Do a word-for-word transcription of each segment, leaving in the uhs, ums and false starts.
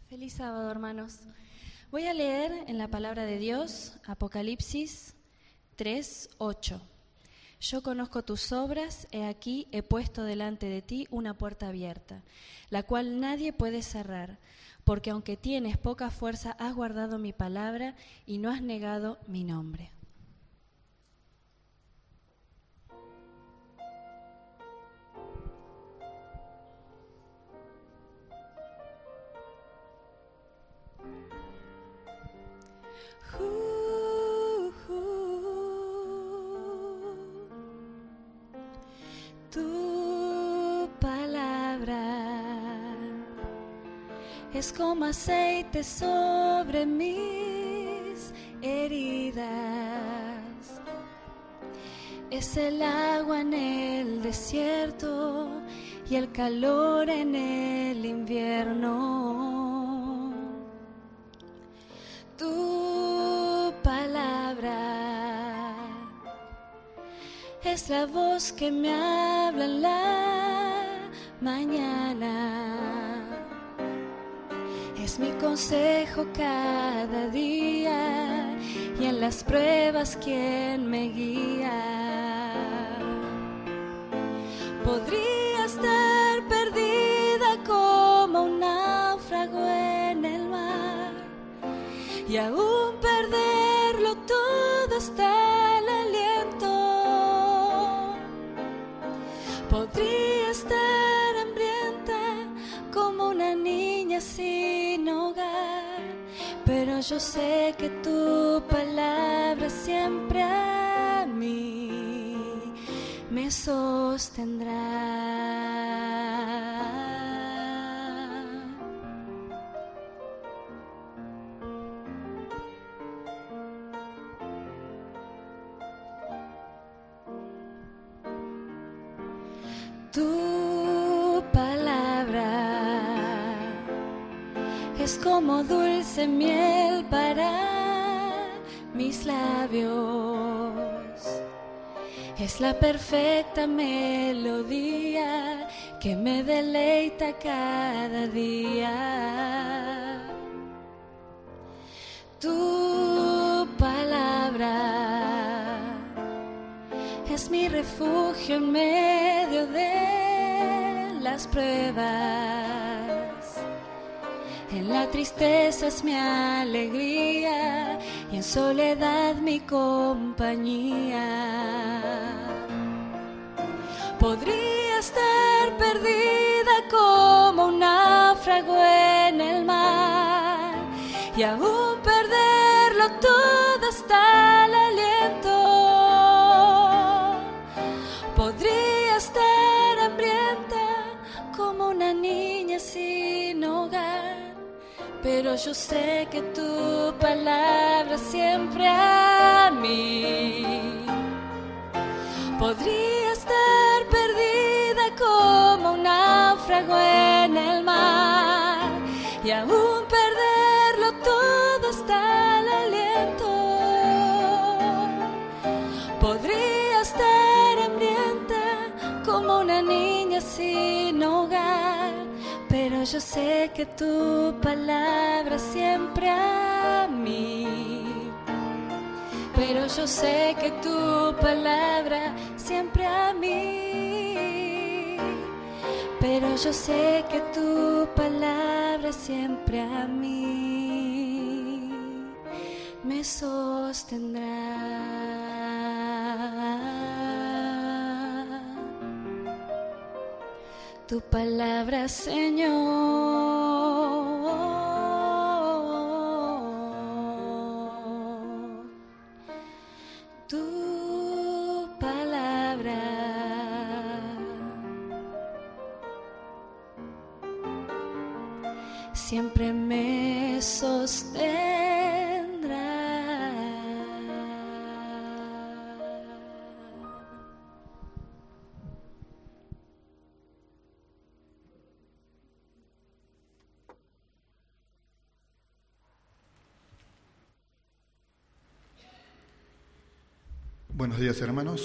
Feliz sábado, hermanos. Voy a leer en la palabra de Dios, Apocalipsis tres, ocho. Yo conozco tus obras, he aquí he puesto delante de ti una puerta abierta, la cual nadie puede cerrar, porque aunque tienes poca fuerza, has guardado mi palabra y no has negado mi nombre. Uh, uh, tu palabra es como aceite sobre mis heridas, es el agua en el desierto y el calor en el invierno. Tu palabra es la voz que me habla en la mañana, es mi consejo cada día y en las pruebas quien me guía. Podría estar perdida como un náufrago en el mar y aún perderlo todo hasta el aliento. Podría estar hambrienta como una niña sin hogar, pero yo sé que tu palabra siempre a mí me sostendrá. Tu palabra es como dulce miel para mis labios, es la perfecta melodía que me deleita cada día. Tu palabra es mi refugio en medio de las pruebas, en la tristeza es mi alegría y en soledad mi compañía. Podría estar perdida como un náufrago en el mar y aún perderlo todo hasta el aliento. Podría estar hambrienta como una niña sin hogar, pero yo sé que tu palabra siempre a mí. Podría estar perdida como un náufrago en el mar y aún perderlo todo hasta el aliento. Podría estar hambrienta como una niña sin hogar, pero yo sé que tu palabra siempre a mí. Pero yo sé que tu palabra siempre a mí. Pero yo sé que tu palabra siempre a mí me sostendrá. Tu palabra, Señor, tu palabra siempre me sostendrá. Buenos días, hermanos.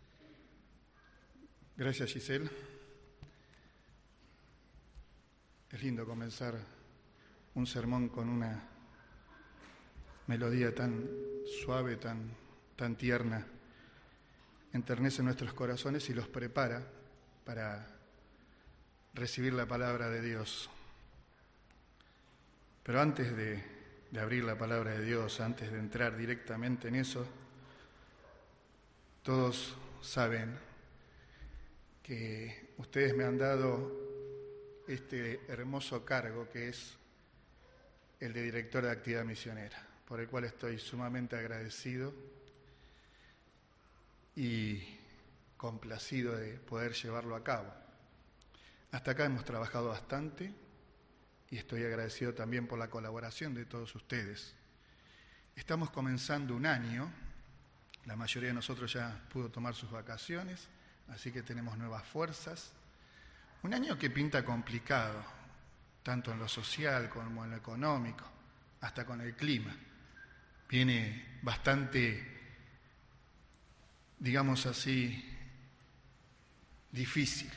Gracias, Giselle. Es lindo comenzar un sermón con una melodía tan suave, tan, tan tierna. Enternece nuestros corazones y los prepara para recibir la palabra de Dios. Pero antes de, de abrir la palabra de Dios, antes de entrar directamente en eso, todos saben que ustedes me han dado este hermoso cargo que es el de director de actividad misionera, por el cual estoy sumamente agradecido y complacido de poder llevarlo a cabo. Hasta acá hemos trabajado bastante y estoy agradecido también por la colaboración de todos ustedes. Estamos comenzando un año, la mayoría de nosotros ya pudo tomar sus vacaciones, así que tenemos nuevas fuerzas. Un año que pinta complicado, tanto en lo social como en lo económico, hasta con el clima. Viene bastante, digamos así, difícil.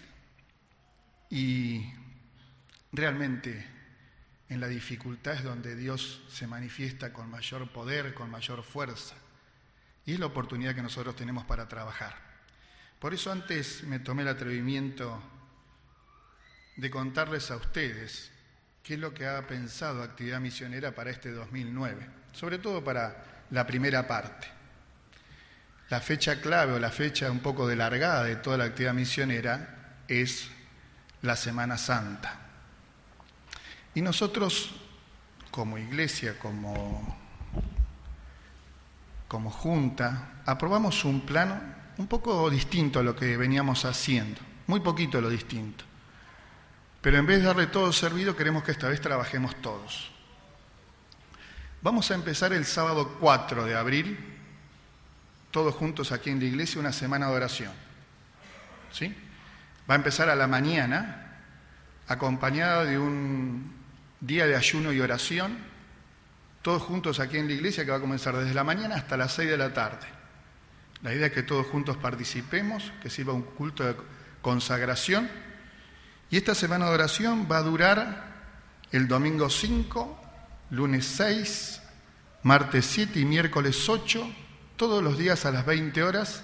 Y realmente en la dificultad es donde Dios se manifiesta con mayor poder, con mayor fuerza. Y es la oportunidad que nosotros tenemos para trabajar. Por eso antes me tomé el atrevimiento de contarles a ustedes qué es lo que ha pensado Actividad Misionera para este dos mil nueve, sobre todo para la primera parte. La fecha clave o la fecha un poco de largada de toda la actividad misionera es la Semana Santa. Y nosotros, como iglesia, como, como junta, aprobamos un plan un poco distinto a lo que veníamos haciendo, muy poquito lo distinto. Pero en vez de darle todo servido, queremos que esta vez trabajemos todos. Vamos a empezar el sábado cuatro de abril, todos juntos aquí en la iglesia, una semana de oración. ¿Sí? Va a empezar a la mañana, acompañada de un día de ayuno y oración, todos juntos aquí en la iglesia, que va a comenzar desde la mañana hasta las seis de la tarde. La idea es que todos juntos participemos, que sirva un culto de consagración. Y esta semana de oración va a durar el domingo cinco, lunes seis, martes siete y miércoles ocho, todos los días a las veinte horas,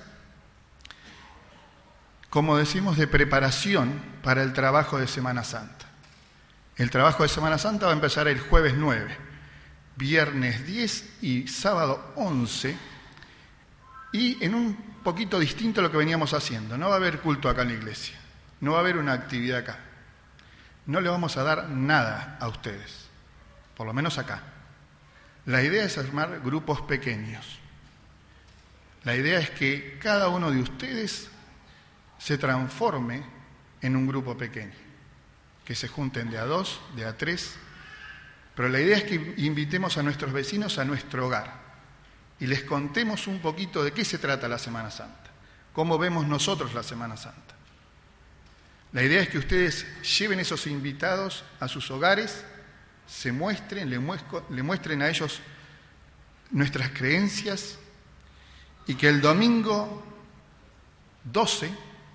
como decimos, de preparación para el trabajo de Semana Santa. El trabajo de Semana Santa va a empezar el jueves nueve, viernes diez y sábado once, y en un poquito distinto a lo que veníamos haciendo. No va a haber culto acá en la iglesia. No va a haber una actividad acá. No le vamos a dar nada a ustedes, por lo menos acá. La idea es armar grupos pequeños. La idea es que cada uno de ustedes se transforme en un grupo pequeño, que se junten de a dos, de a tres, pero la idea es que invitemos a nuestros vecinos a nuestro hogar y les contemos un poquito de qué se trata la Semana Santa, cómo vemos nosotros la Semana Santa. La idea es que ustedes lleven esos invitados a sus hogares, se muestren, le, muesco, le muestren a ellos nuestras creencias y que el domingo doce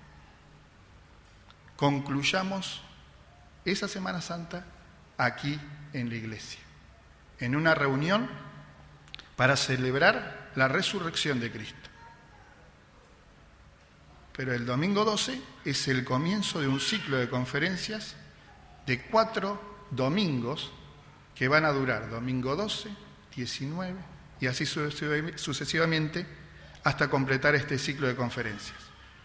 concluyamos esa Semana Santa aquí en la iglesia, en una reunión para celebrar la resurrección de Cristo. Pero el domingo doce es el comienzo de un ciclo de conferencias de cuatro domingos que van a durar domingo doce, diecinueve y así sucesivamente hasta completar este ciclo de conferencias.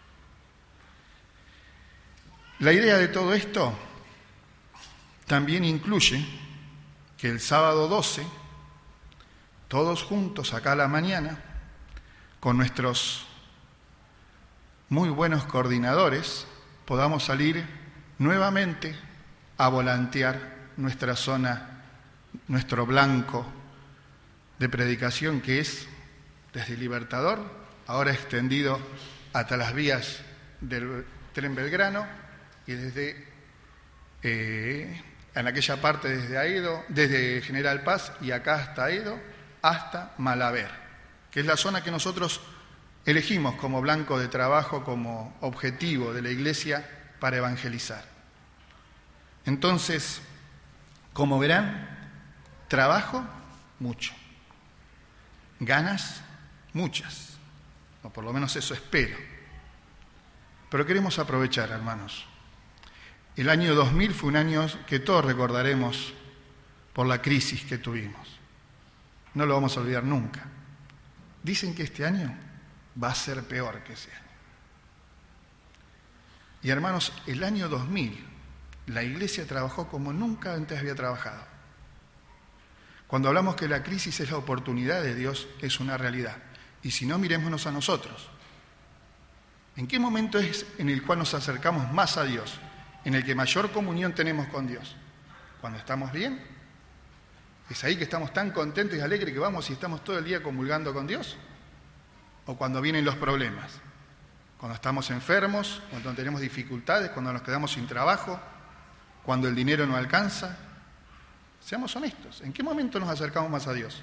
La idea de todo esto también incluye que el sábado doce, todos juntos acá a la mañana, con nuestros muy buenos coordinadores, podamos salir nuevamente a volantear nuestra zona, nuestro blanco de predicación, que es desde Libertador, ahora extendido hasta las vías del Tren Belgrano, y desde eh, en aquella parte desde Aedo, desde General Paz y acá hasta Aedo, hasta Malaver, que es la zona que nosotros elegimos como blanco de trabajo, como objetivo de la iglesia para evangelizar. Entonces, como verán, trabajo, mucho. Ganas, muchas. O por lo menos eso espero. Pero queremos aprovechar, hermanos. El año dos mil fue un año que todos recordaremos por la crisis que tuvimos. No lo vamos a olvidar nunca. Dicen que este año va a ser peor que ese año. Y hermanos, el año dos mil, la Iglesia trabajó como nunca antes había trabajado. Cuando hablamos que la crisis es la oportunidad de Dios, es una realidad. Y si no, mirémonos a nosotros. ¿En qué momento es en el cual nos acercamos más a Dios? En el que mayor comunión tenemos con Dios. Cuando estamos bien. ¿Es ahí que estamos tan contentos y alegres que vamos y estamos todo el día comulgando con Dios? ¿O cuando vienen los problemas? Cuando estamos enfermos, cuando tenemos dificultades, cuando nos quedamos sin trabajo, cuando el dinero no alcanza. Seamos honestos, ¿en qué momento nos acercamos más a Dios?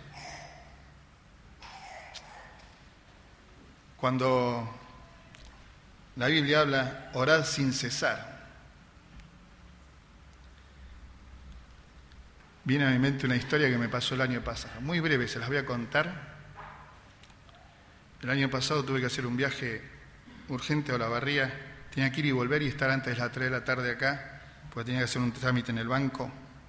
Cuando la Biblia habla, orad sin cesar. Viene a mi mente una historia que me pasó el año pasado, muy breve, se las voy a contar. El año pasado tuve que hacer un viaje urgente a Olavarría, tenía que ir y volver y estar antes de las tres de la tarde acá, porque tenía que hacer un trámite en el banco.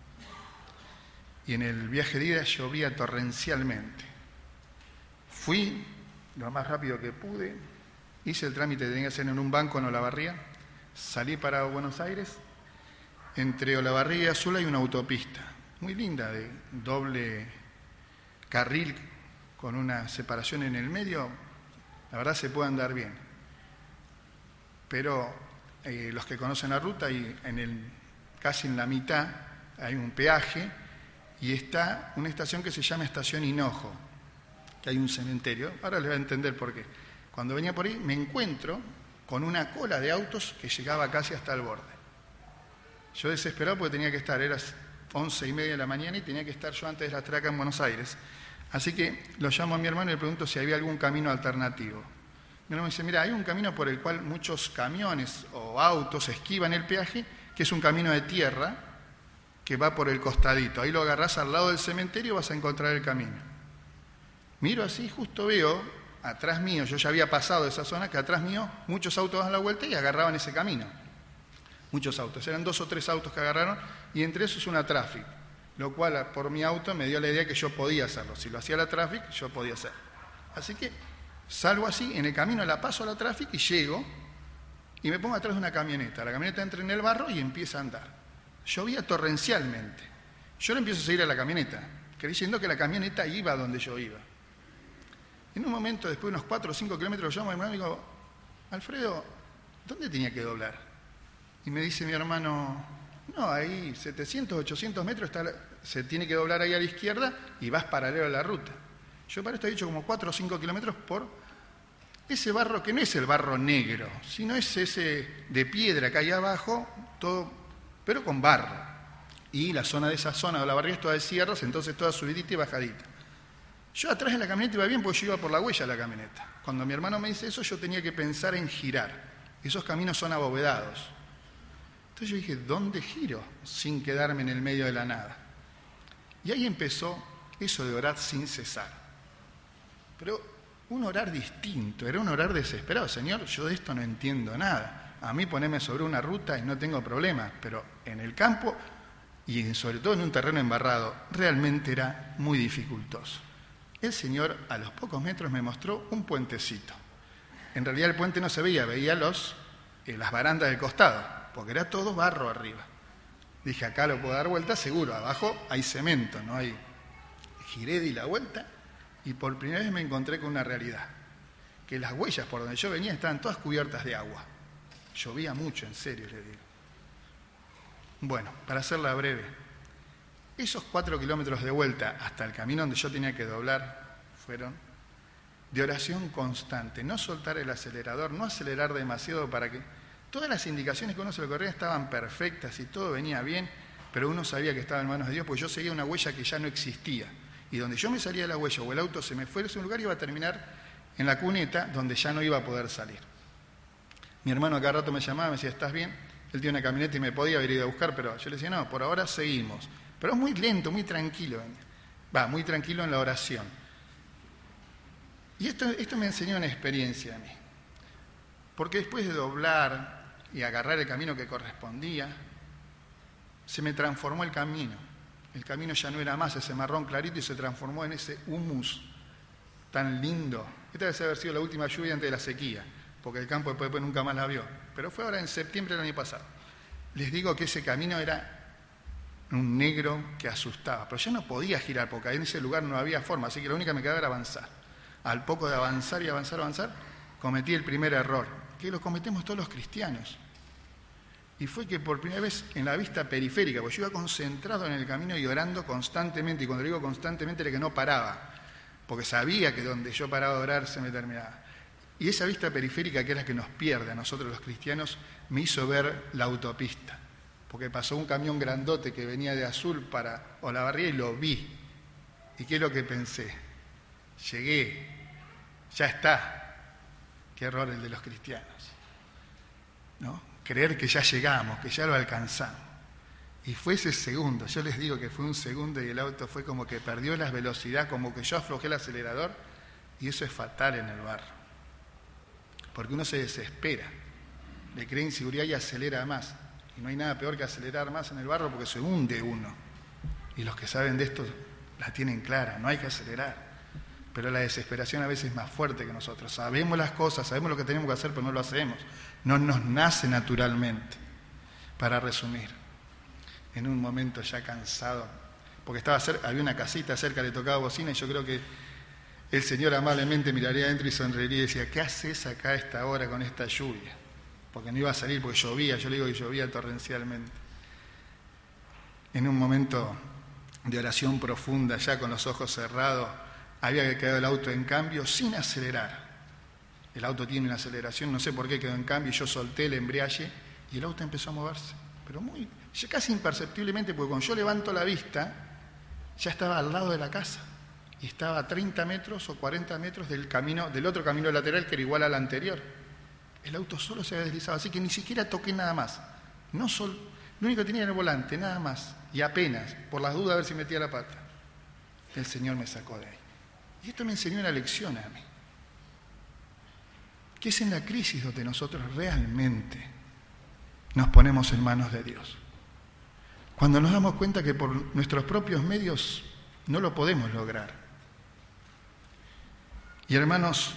Y en el viaje de ida llovía torrencialmente. Fui lo más rápido que pude, hice el trámite que tenía que hacer en un banco en Olavarría, salí para Buenos Aires, entre Olavarría y Azul hay una autopista, muy linda, de doble carril, con una separación en el medio, la verdad se puede andar bien. Pero eh, los que conocen la ruta, y en el, casi en la mitad hay un peaje, y está una estación que se llama Estación Hinojo, que hay un cementerio. Ahora les voy a entender por qué. Cuando venía por ahí me encuentro con una cola de autos que llegaba casi hasta el borde. Yo desesperado porque tenía que estar, era once y media de la mañana y tenía que estar yo antes de las tres acá en Buenos Aires. Así que lo llamo a mi hermano y le pregunto si había algún camino alternativo. Mi hermano me dice, mira, hay un camino por el cual muchos camiones o autos esquivan el peaje, que es un camino de tierra, que va por el costadito. Ahí lo agarrás al lado del cementerio y vas a encontrar el camino. Miro así, justo veo, atrás mío, yo ya había pasado esa zona, que atrás mío muchos autos daban la vuelta y agarraban ese camino. Muchos autos, eran dos o tres autos que agarraron, y entre esos una Traffic, lo cual por mi auto me dio la idea que yo podía hacerlo. Si lo hacía la Traffic, yo podía hacerlo. Así que salgo así, en el camino la paso a la Traffic y llego, y me pongo atrás de una camioneta. La camioneta entra en el barro y empieza a andar. Llovía torrencialmente. Yo le empiezo a seguir a la camioneta, creyendo que la camioneta iba donde yo iba. En un momento, después de unos cuatro o cinco kilómetros, llamo a mi hermano y digo, Alfredo, ¿dónde tenía que doblar? Y me dice mi hermano, no, ahí setecientos, ochocientos metros está la, se tiene que doblar ahí a la izquierda y vas paralelo a la ruta. Yo para esto he dicho como cuatro o cinco kilómetros por ese barro que no es el barro negro, sino es ese de piedra que hay abajo, todo, pero con barro. Y la zona de esa zona de la barriga es toda de sierras, entonces toda subidita y bajadita. Yo atrás en la camioneta iba bien porque yo iba por la huella de la camioneta. Cuando mi hermano me dice eso, yo tenía que pensar en girar. Esos caminos son abovedados. Entonces yo dije, ¿dónde giro? Sin quedarme en el medio de la nada. Y ahí empezó eso de orar sin cesar. Pero un orar distinto, era un orar desesperado. Señor, yo de esto no entiendo nada. A mí poneme sobre una ruta y no tengo problema, pero en el campo y sobre todo en un terreno embarrado, realmente era muy dificultoso. El Señor a los pocos metros me mostró un puentecito. En realidad el puente no se veía, veía los, eh, las barandas del costado, porque era todo barro arriba. Dije, acá lo puedo dar vuelta, seguro, abajo hay cemento, no hay. Giré, di la vuelta y por primera vez me encontré con una realidad, que las huellas por donde yo venía estaban todas cubiertas de agua. Llovía mucho, en serio, le digo. Bueno, para hacerla breve, esos cuatro kilómetros de vuelta hasta el camino donde yo tenía que doblar fueron de oración constante, no soltar el acelerador, no acelerar demasiado para que todas las indicaciones que uno se le corría estaban perfectas y todo venía bien, pero uno sabía que estaba en manos de Dios, porque yo seguía una huella que ya no existía. Y donde yo me salía de la huella o el auto se me fuera a ese lugar, iba a terminar en la cuneta donde ya no iba a poder salir. Mi hermano a cada rato me llamaba, me decía, ¿estás bien? Él tiene una camioneta y me podía haber ido a buscar, pero yo le decía, no, por ahora seguimos. Pero es muy lento, muy tranquilo. Va, muy tranquilo en la oración. Y esto, esto me enseñó una experiencia a mí. Porque después de doblar y agarrar el camino que correspondía, se me transformó el camino. El camino ya no era más ese marrón clarito y se transformó en ese humus tan lindo. Esta debe haber sido la última lluvia antes de la sequía, porque el campo después, después nunca más la vio. Pero fue ahora en septiembre del año pasado. Les digo que ese camino era un negro que asustaba, pero yo no podía girar porque en ese lugar no había forma, así que lo único que me quedaba era avanzar. Al poco de avanzar y avanzar, avanzar, cometí el primer error, que lo cometemos todos los cristianos. Y fue que por primera vez en la vista periférica, porque yo iba concentrado en el camino y orando constantemente, y cuando digo constantemente era que no paraba, porque sabía que donde yo paraba de orar se me terminaba. Y esa vista periférica, que es la que nos pierde a nosotros los cristianos, me hizo ver la autopista, porque pasó un camión grandote que venía de azul para Olavarría y lo vi. ¿Y qué es lo que pensé? Llegué, ya está. Qué error el de los cristianos, ¿no? Creer que ya llegamos, que ya lo alcanzamos. Y fue ese segundo, yo les digo que fue un segundo y el auto fue como que perdió la velocidad, como que yo aflojé el acelerador, y eso es fatal en el barro. Porque uno se desespera, le crea inseguridad y acelera más. Y no hay nada peor que acelerar más en el barro porque se hunde uno. Y los que saben de esto la tienen clara, no hay que acelerar. Pero la desesperación a veces es más fuerte que nosotros. Sabemos las cosas, sabemos lo que tenemos que hacer, pero no lo hacemos. No nos nace naturalmente. Para resumir, en un momento ya cansado, porque estaba cerca, había una casita cerca, le tocaba bocina, y yo creo que el Señor amablemente miraría adentro y sonreiría y decía, ¿qué haces acá a esta hora con esta lluvia? Porque no iba a salir, porque llovía, yo le digo que llovía torrencialmente. En un momento de oración profunda, ya con los ojos cerrados, había quedado el auto en cambio sin acelerar. El auto tiene una aceleración, no sé por qué quedó en cambio, y yo solté el embriague y el auto empezó a moverse. Pero muy, casi imperceptiblemente, porque cuando yo levanto la vista, ya estaba al lado de la casa. Y estaba a treinta metros o cuarenta metros del camino, del otro camino lateral que era igual al anterior. El auto solo se había deslizado, así que ni siquiera toqué nada más. No solo, lo único que tenía era el volante, nada más. Y apenas, por las dudas, a ver si metía la pata. El Señor me sacó de ahí. Y esto me enseñó una lección a mí. Que es en la crisis donde nosotros realmente nos ponemos en manos de Dios. Cuando nos damos cuenta que por nuestros propios medios no lo podemos lograr. Y hermanos,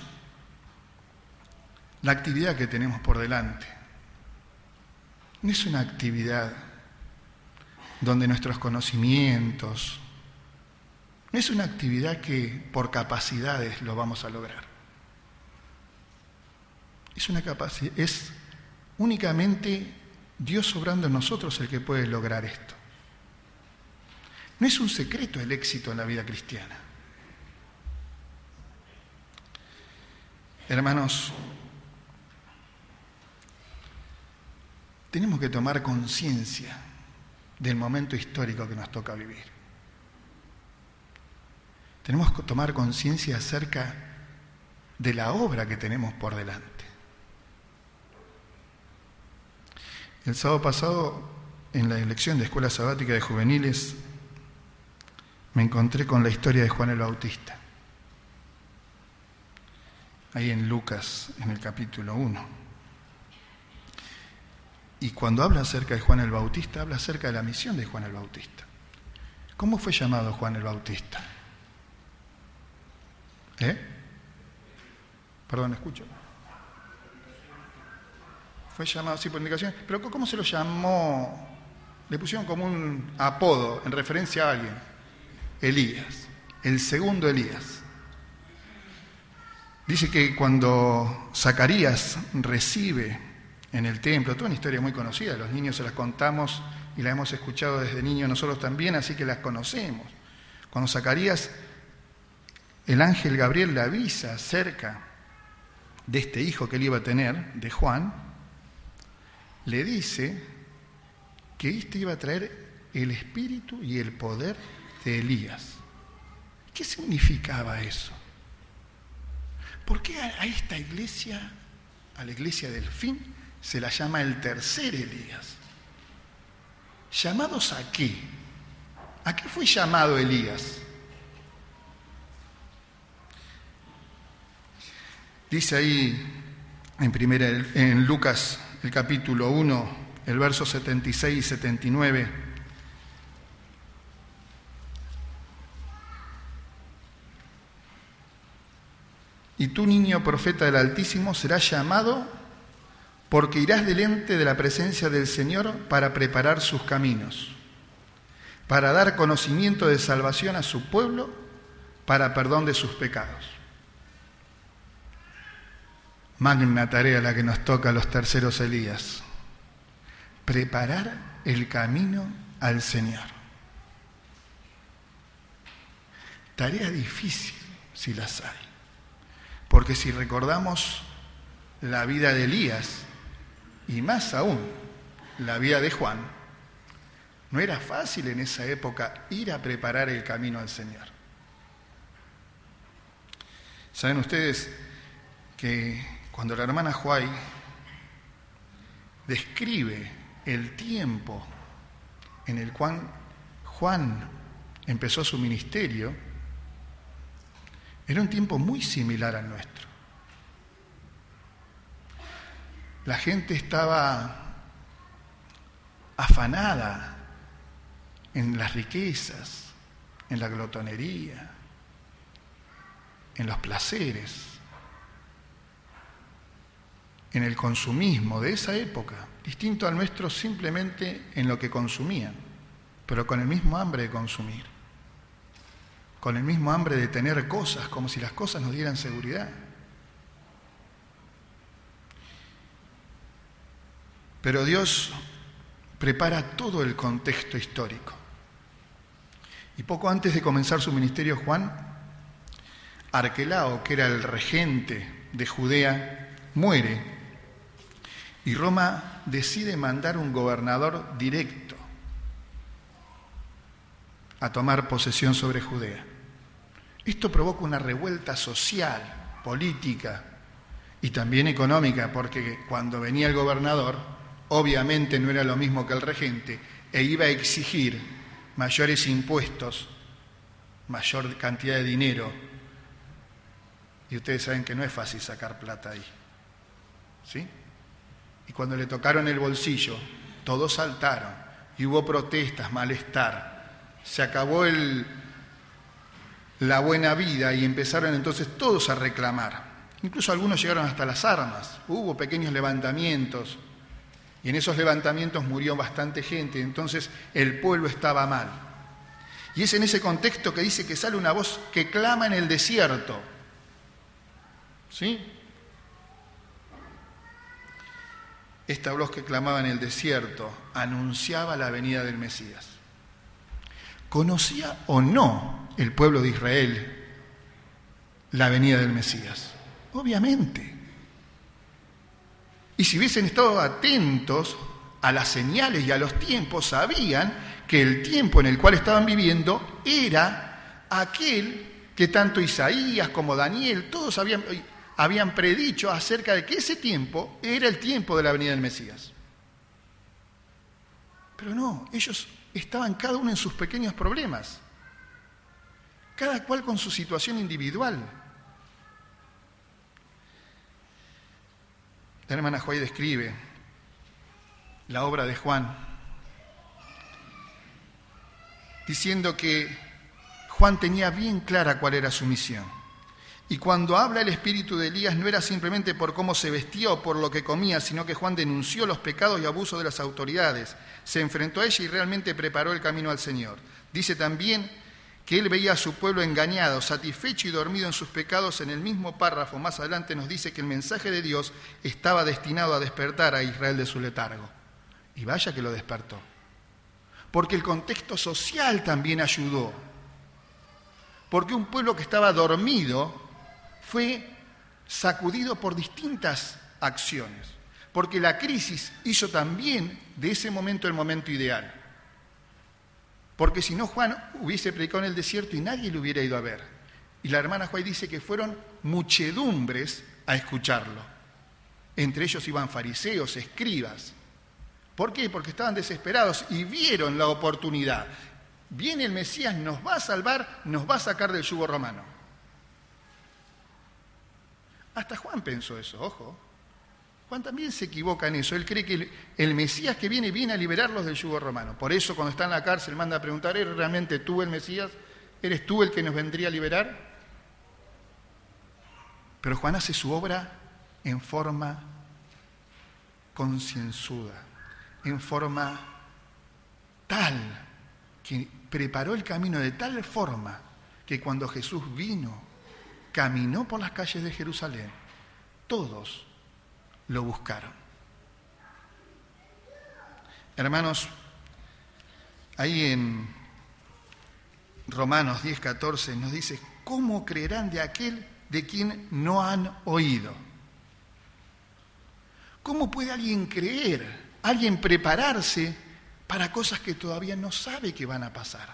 la actividad que tenemos por delante no es una actividad donde nuestros conocimientos, no es una actividad que por capacidades lo vamos a lograr. Es una capacidad, es únicamente Dios obrando en nosotros el que puede lograr esto. No es un secreto el éxito en la vida cristiana. Hermanos, tenemos que tomar conciencia del momento histórico que nos toca vivir. Tenemos que tomar conciencia acerca de la obra que tenemos por delante. El sábado pasado, en la elección de Escuela Sabática de Juveniles, me encontré con la historia de Juan el Bautista. Ahí en Lucas, en el capítulo uno. Y cuando habla acerca de Juan el Bautista, habla acerca de la misión de Juan el Bautista. ¿Cómo fue llamado Juan el Bautista? ¿Eh? Perdón, escucho. Fue llamado, sí, por indicación. Pero ¿cómo se lo llamó? Le pusieron como un apodo en referencia a alguien. Elías, el segundo Elías. Dice que cuando Zacarías recibe en el templo, toda una historia muy conocida, los niños se las contamos y la hemos escuchado desde niños nosotros también, así que las conocemos. Cuando Zacarías, el ángel Gabriel le avisa acerca de este hijo que él iba a tener, de Juan, le dice que éste iba a traer el espíritu y el poder de Elías. ¿Qué significaba eso? ¿Por qué a esta iglesia, a la iglesia del fin, se la llama el tercer Elías. ¿Llamados a qué? ¿A qué fue llamado Elías? Dice ahí en, primera, en Lucas, el capítulo uno, el verso setenta y seis y setenta y nueve. Y tú, niño profeta del Altísimo, serás llamado porque irás delante de la presencia del Señor para preparar sus caminos, para dar conocimiento de salvación a su pueblo, para perdón de sus pecados. Magna tarea la que nos toca a los terceros Elías. Preparar el camino al Señor. Tarea difícil si las hay. Porque si recordamos la vida de Elías, y más aún la vida de Juan, no era fácil en esa época ir a preparar el camino al Señor. ¿Saben ustedes que cuando la hermana Huay describe el tiempo en el cual Juan empezó su ministerio, era un tiempo muy similar al nuestro? La gente estaba afanada en las riquezas, en la glotonería, en los placeres, en el consumismo de esa época, distinto al nuestro simplemente en lo que consumían, pero con el mismo hambre de consumir, con el mismo hambre de tener cosas, como si las cosas nos dieran seguridad. Pero Dios prepara todo el contexto histórico. Y poco antes de comenzar su ministerio, Juan, Arquelao, que era el regente de Judea, muere. Y Roma decide mandar un gobernador directo a tomar posesión sobre Judea. Esto provoca una revuelta social, política y también económica, porque cuando venía el gobernador, obviamente no era lo mismo que el regente, e iba a exigir mayores impuestos, mayor cantidad de dinero. Y ustedes saben que no es fácil sacar plata ahí, ¿sí? Y cuando le tocaron el bolsillo, todos saltaron y hubo protestas, malestar. Se acabó el, la buena vida y empezaron entonces todos a reclamar. Incluso algunos llegaron hasta las armas. Hubo pequeños levantamientos y en esos levantamientos murió bastante gente. Entonces el pueblo estaba mal. Y es en ese contexto que dice que sale una voz que clama en el desierto. ¿Sí? Esta voz que clamaba en el desierto anunciaba la venida del Mesías. ¿Conocía o no el pueblo de Israel la venida del Mesías? Obviamente. Y si hubiesen estado atentos a las señales y a los tiempos, sabían que el tiempo en el cual estaban viviendo era aquel que tanto Isaías como Daniel, todos habían... habían predicho acerca de que ese tiempo era el tiempo de la venida del Mesías. Pero no, ellos estaban cada uno en sus pequeños problemas, cada cual con su situación individual. La hermana Huay describe la obra de Juan, diciendo que Juan tenía bien clara cuál era su misión. Y cuando habla el espíritu de Elías no era simplemente por cómo se vestía o por lo que comía, sino que Juan denunció los pecados y abusos de las autoridades, se enfrentó a ella y realmente preparó el camino al Señor. Dice también que él veía a su pueblo engañado, satisfecho y dormido en sus pecados. En el mismo párrafo más adelante nos dice que el mensaje de Dios estaba destinado a despertar a Israel de su letargo. Y vaya que lo despertó. Porque el contexto social también ayudó. Porque un pueblo que estaba dormido fue sacudido por distintas acciones, porque la crisis hizo también de ese momento el momento ideal. Porque si no, Juan hubiese predicado en el desierto y nadie lo hubiera ido a ver. Y la hermana Juan dice que fueron muchedumbres a escucharlo. Entre ellos iban fariseos, escribas. ¿Por qué? Porque estaban desesperados y vieron la oportunidad. Viene el Mesías, nos va a salvar, nos va a sacar del yugo romano. Hasta Juan pensó eso, ojo. Juan también se equivoca en eso. Él cree que el, el Mesías que viene, viene a liberarlos del yugo romano. Por eso cuando está en la cárcel manda a preguntar, ¿eres realmente tú el Mesías? ¿Eres tú el que nos vendría a liberar? Pero Juan hace su obra en forma concienzuda, en forma tal que preparó el camino de tal forma que cuando Jesús vino, caminó por las calles de Jerusalén, todos lo buscaron. Hermanos, ahí en Romanos diez, catorce nos dice, ¿cómo creerán de aquel de quien no han oído? ¿Cómo puede alguien creer, alguien prepararse para cosas que todavía no sabe que van a pasar?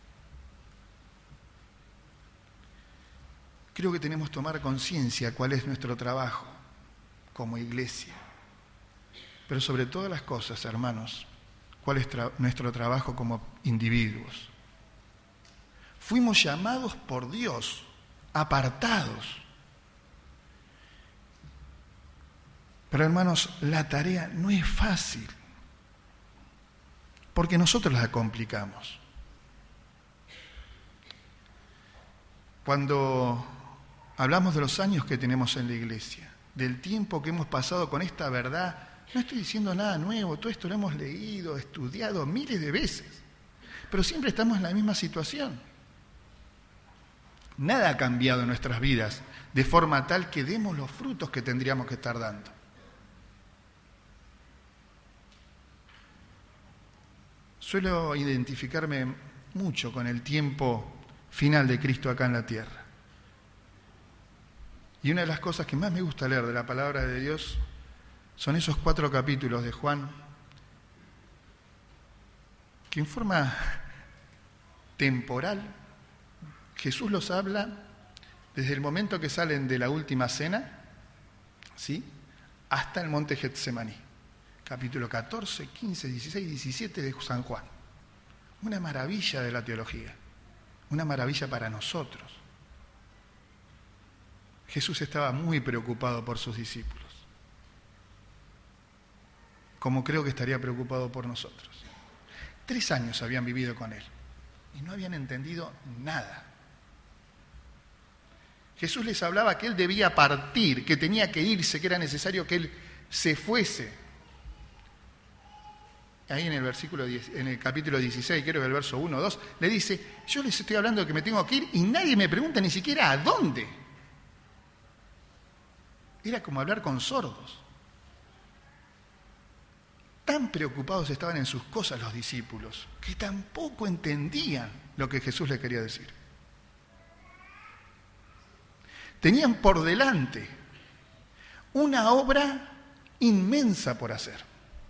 Creo que tenemos que tomar conciencia cuál es nuestro trabajo como iglesia. Pero sobre todas las cosas, hermanos, cuál es tra- nuestro trabajo como individuos. Fuimos llamados por Dios, apartados. Pero hermanos, la tarea no es fácil, porque nosotros la complicamos. Cuando hablamos de los años que tenemos en la iglesia, del tiempo que hemos pasado con esta verdad, no estoy diciendo nada nuevo, todo esto lo hemos leído, estudiado miles de veces, pero siempre estamos en la misma situación. Nada ha cambiado en nuestras vidas de forma tal que demos los frutos que tendríamos que estar dando. Suelo identificarme mucho con el tiempo final de Cristo acá en la tierra. Y una de las cosas que más me gusta leer de la palabra de Dios son esos cuatro capítulos de Juan que en forma temporal Jesús los habla desde el momento que salen de la última cena, ¿sí?, hasta el monte Getsemaní. Capítulo catorce, quince, dieciséis, diecisiete de San Juan. Una maravilla de la teología, una maravilla para nosotros. Jesús estaba muy preocupado por sus discípulos, como creo que estaría preocupado por nosotros. Tres años habían vivido con Él y no habían entendido nada. Jesús les hablaba que Él debía partir, que tenía que irse, que era necesario que Él se fuese. Ahí en el versículo diez, en el capítulo dieciséis, creo que el verso uno o dos, le dice, yo les estoy hablando de que me tengo que ir y nadie me pregunta ni siquiera a dónde. Era como hablar con sordos. Tan preocupados estaban en sus cosas los discípulos, que tampoco entendían lo que Jesús les quería decir. Tenían por delante una obra inmensa por hacer.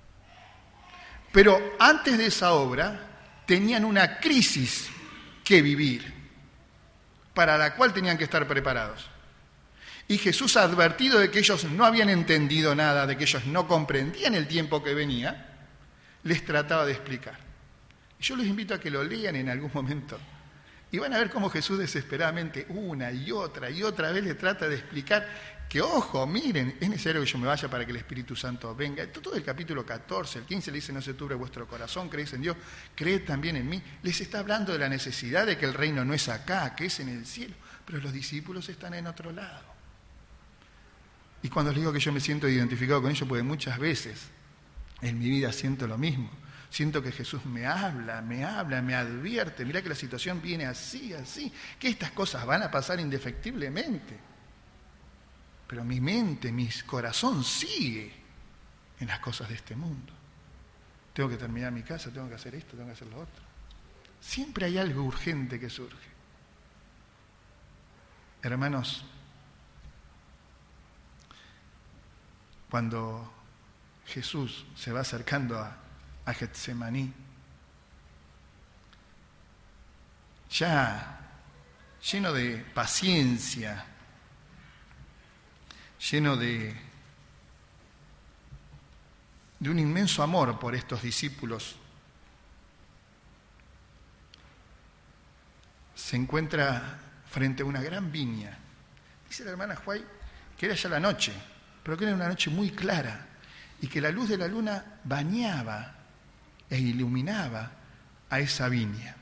Pero antes de esa obra tenían una crisis que vivir, para la cual tenían que estar preparados. Y Jesús, advertido de que ellos no habían entendido nada, de que ellos no comprendían el tiempo que venía, les trataba de explicar. Yo los invito a que lo lean en algún momento y van a ver cómo Jesús desesperadamente una y otra y otra vez le trata de explicar que, ojo, miren, es necesario que yo me vaya para que el Espíritu Santo venga. Todo el capítulo catorce, el quince le dice, no se turbe vuestro corazón, creéis en Dios, creed también en mí. Les está hablando de la necesidad de que el reino no es acá, que es en el cielo, pero los discípulos están en otro lado. Y cuando les digo que yo me siento identificado con ellos, porque muchas veces en mi vida siento lo mismo. Siento que Jesús me habla, me habla, me advierte. Mirá que la situación viene así, así, que estas cosas van a pasar indefectiblemente. Pero mi mente, mi corazón sigue en las cosas de este mundo. Tengo que terminar mi casa, tengo que hacer esto, tengo que hacer lo otro. Siempre hay algo urgente que surge. Hermanos, cuando Jesús se va acercando a, a Getsemaní, ya lleno de paciencia, lleno de de un inmenso amor por estos discípulos, se encuentra frente a una gran viña. Dice la hermana Huay que era ya la noche, pero que era una noche muy clara y que la luz de la luna bañaba e iluminaba a esa viña.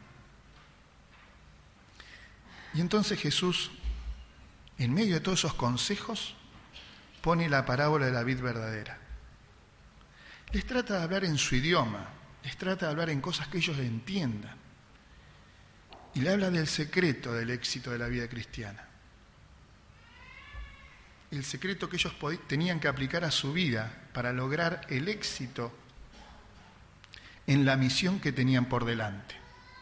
Y entonces Jesús, en medio de todos esos consejos, pone la parábola de la vid verdadera. Les trata de hablar en su idioma, les trata de hablar en cosas que ellos entiendan. Y le habla del secreto del éxito de la vida cristiana. El secreto que ellos tenían que aplicar a su vida para lograr el éxito en la misión que tenían por delante.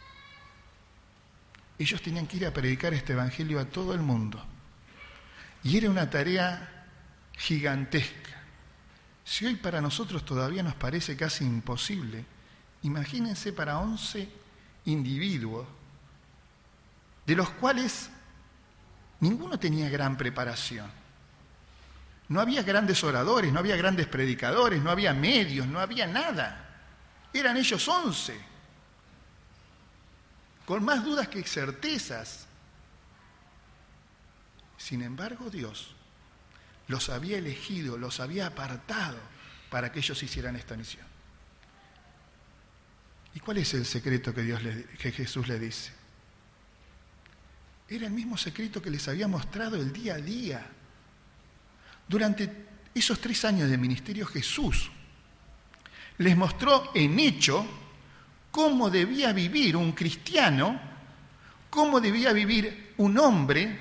Ellos tenían que ir a predicar este evangelio a todo el mundo. Y era una tarea gigantesca. Si hoy para nosotros todavía nos parece casi imposible, imagínense para once individuos, de los cuales ninguno tenía gran preparación. No había grandes oradores, no había grandes predicadores, no había medios, no había nada. Eran ellos once, con más dudas que certezas. Sin embargo, Dios los había elegido, los había apartado para que ellos hicieran esta misión. ¿Y cuál es el secreto que, Dios le, que Jesús le dice? Era el mismo secreto que les había mostrado el día a día. Durante esos tres años de ministerio, Jesús les mostró en hecho cómo debía vivir un cristiano, cómo debía vivir un hombre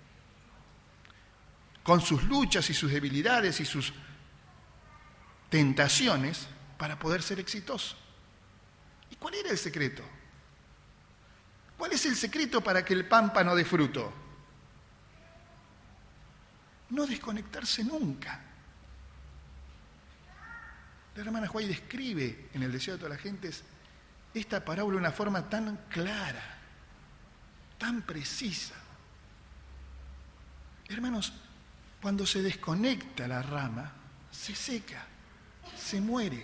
con sus luchas y sus debilidades y sus tentaciones para poder ser exitoso. ¿Y cuál era el secreto? ¿Cuál es el secreto para que el pámpano dé fruto? No desconectarse nunca. La hermana Huay describe en El deseo de toda la gente esta parábola de una forma tan clara, tan precisa. Hermanos, cuando se desconecta la rama, se seca, se muere.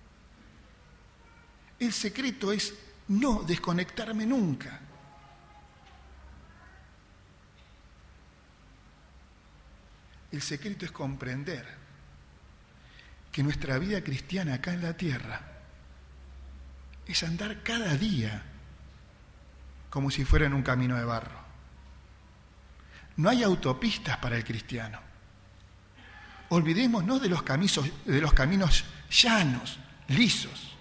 El secreto es no desconectarme nunca. El secreto es comprender que nuestra vida cristiana acá en la tierra es andar cada día como si fuera en un camino de barro. No hay autopistas para el cristiano. Olvidémonos de los caminos, de los caminos llanos, lisos.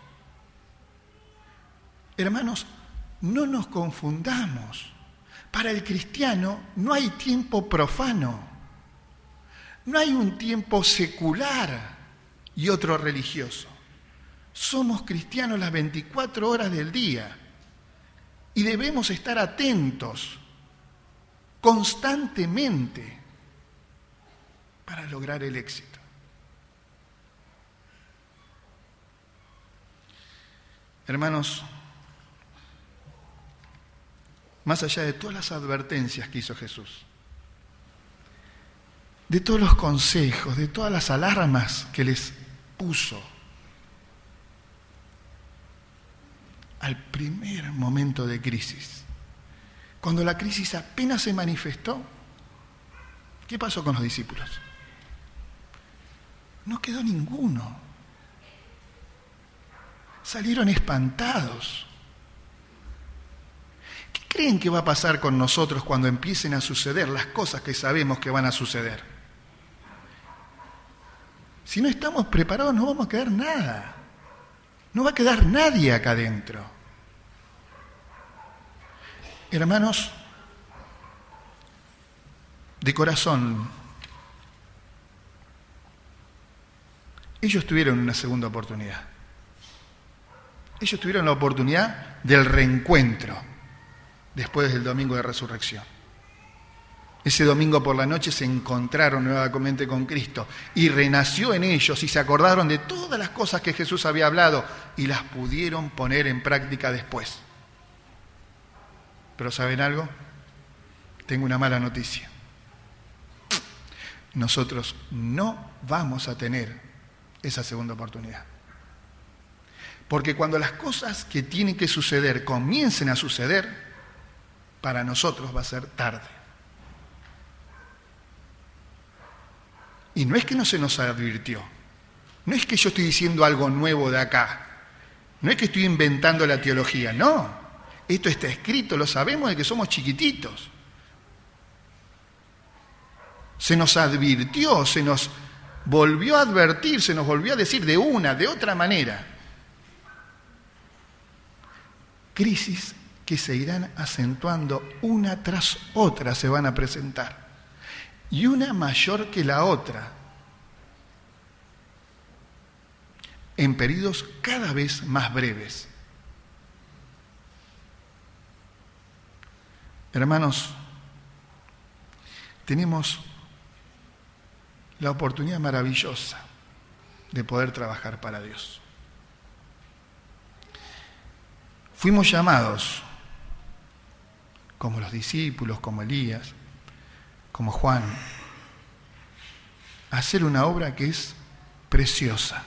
Hermanos, no nos confundamos. Para el cristiano no hay tiempo profano. No hay un tiempo secular y otro religioso. Somos cristianos las veinticuatro horas del día y debemos estar atentos constantemente para lograr el éxito. Hermanos, más allá de todas las advertencias que hizo Jesús, de todos los consejos, de todas las alarmas que les puso, al primer momento de crisis, cuando la crisis apenas se manifestó, ¿qué pasó con los discípulos? No quedó ninguno. Salieron espantados. ¿Qué creen que va a pasar con nosotros cuando empiecen a suceder las cosas que sabemos que van a suceder? Si no estamos preparados no vamos a quedar nada. No va a quedar nadie acá adentro. Hermanos, de corazón, ellos tuvieron una segunda oportunidad. Ellos tuvieron la oportunidad del reencuentro después del domingo de resurrección. Ese domingo por la noche se encontraron nuevamente con Cristo y renació en ellos y se acordaron de todas las cosas que Jesús había hablado y las pudieron poner en práctica después. Pero ¿saben algo? Tengo una mala noticia. Nosotros no vamos a tener esa segunda oportunidad. Porque cuando las cosas que tienen que suceder comiencen a suceder, para nosotros va a ser tarde. Y no es que no se nos advirtió, no es que yo estoy diciendo algo nuevo de acá, no es que estoy inventando la teología, no, esto está escrito, lo sabemos de que somos chiquititos. Se nos advirtió, se nos volvió a advertir, se nos volvió a decir de una, de otra manera. Crisis que se irán acentuando una tras otra, se van a presentar. Y una mayor que la otra, en periodos cada vez más breves. Hermanos, tenemos la oportunidad maravillosa de poder trabajar para Dios. Fuimos llamados, como los discípulos, como Elías, como Juan, a hacer una obra que es preciosa.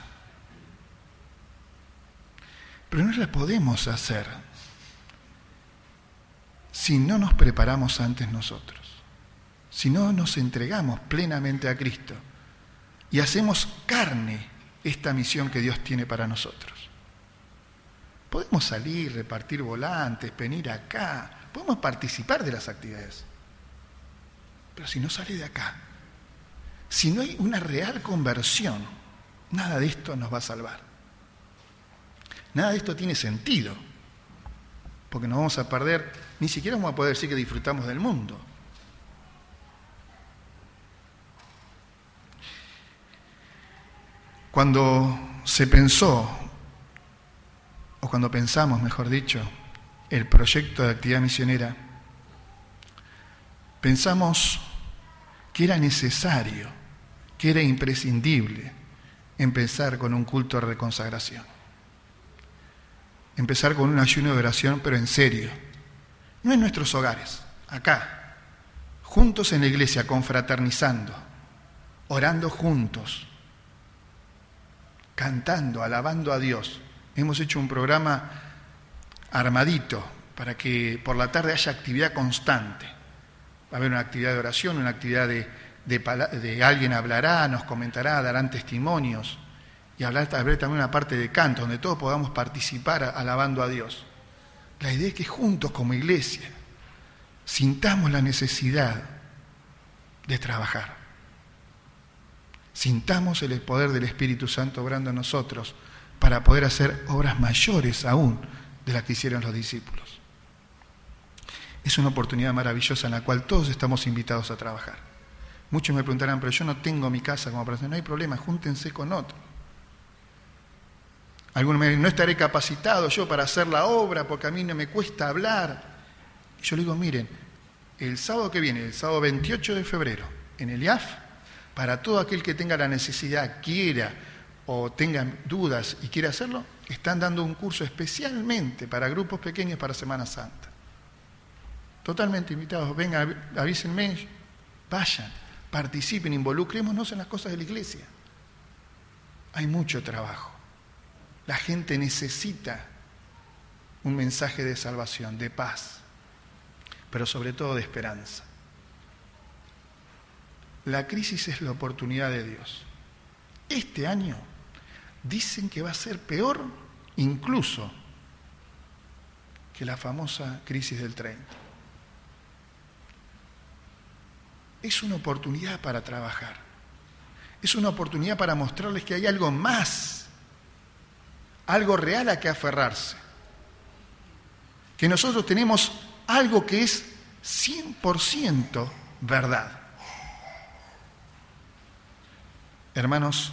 Pero no la podemos hacer si no nos preparamos antes nosotros, si no nos entregamos plenamente a Cristo y hacemos carne esta misión que Dios tiene para nosotros. Podemos salir, repartir volantes, venir acá, podemos participar de las actividades. Pero si no sale de acá, si no hay una real conversión, nada de esto nos va a salvar. Nada de esto tiene sentido, porque nos vamos a perder, ni siquiera vamos a poder decir que disfrutamos del mundo. Cuando se pensó, o cuando pensamos, mejor dicho, el proyecto de actividad misionera, pensamos que era necesario, que era imprescindible empezar con un culto de reconsagración. Empezar con un ayuno de oración, pero en serio. No en nuestros hogares, acá, juntos en la iglesia, confraternizando, orando juntos, cantando, alabando a Dios. Hemos hecho un programa armadito para que por la tarde haya actividad constante. Va a haber una actividad de oración, una actividad de, de, de alguien hablará, nos comentará, darán testimonios. Y hablar, habrá también una parte de canto, donde todos podamos participar alabando a Dios. La idea es que juntos como iglesia sintamos la necesidad de trabajar. Sintamos el poder del Espíritu Santo obrando en nosotros para poder hacer obras mayores aún de las que hicieron los discípulos. Es una oportunidad maravillosa en la cual todos estamos invitados a trabajar. Muchos me preguntarán, pero yo no tengo mi casa como para hacer. No hay problema, júntense con otros. Algunos me dicen, no estaré capacitado yo para hacer la obra porque a mí no me cuesta hablar. Y yo le digo, miren, el sábado que viene, el sábado veintiocho de febrero, en el I A F, para todo aquel que tenga la necesidad, quiera o tenga dudas y quiera hacerlo, están dando un curso especialmente para grupos pequeños para Semana Santa. Totalmente invitados, vengan, avísenme, vayan, participen, involucrémonos en las cosas de la iglesia. Hay mucho trabajo. La gente necesita un mensaje de salvación, de paz, pero sobre todo de esperanza. La crisis es la oportunidad de Dios. Este año dicen que va a ser peor incluso que la famosa crisis del treinta. Es una oportunidad para trabajar. Es una oportunidad para mostrarles que hay algo más, algo real a que aferrarse. Que nosotros tenemos algo que es cien por ciento verdad. Hermanos,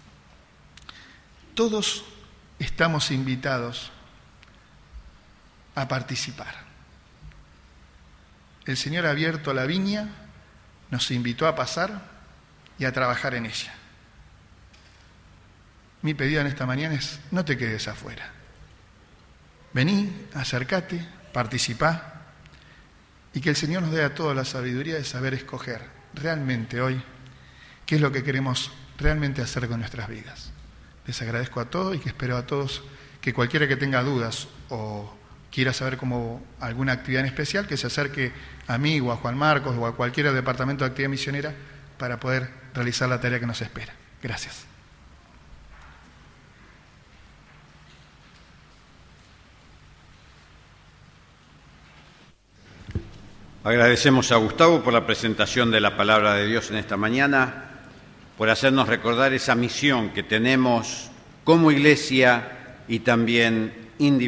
todos estamos invitados a participar. El Señor ha abierto la viña, nos invitó a pasar y a trabajar en ella. Mi pedido en esta mañana es, no te quedes afuera. Vení, acércate, participá, y que el Señor nos dé a todos la sabiduría de saber escoger realmente hoy qué es lo que queremos realmente hacer con nuestras vidas. Les agradezco a todos y que espero a todos que cualquiera que tenga dudas o quiera saber como alguna actividad en especial, que se acerque a mí o a Juan Marcos o a cualquiera del Departamento de Actividad Misionera para poder realizar la tarea que nos espera. Gracias. Agradecemos a Gustavo por la presentación de la palabra de Dios en esta mañana, por hacernos recordar esa misión que tenemos como iglesia y también individualmente.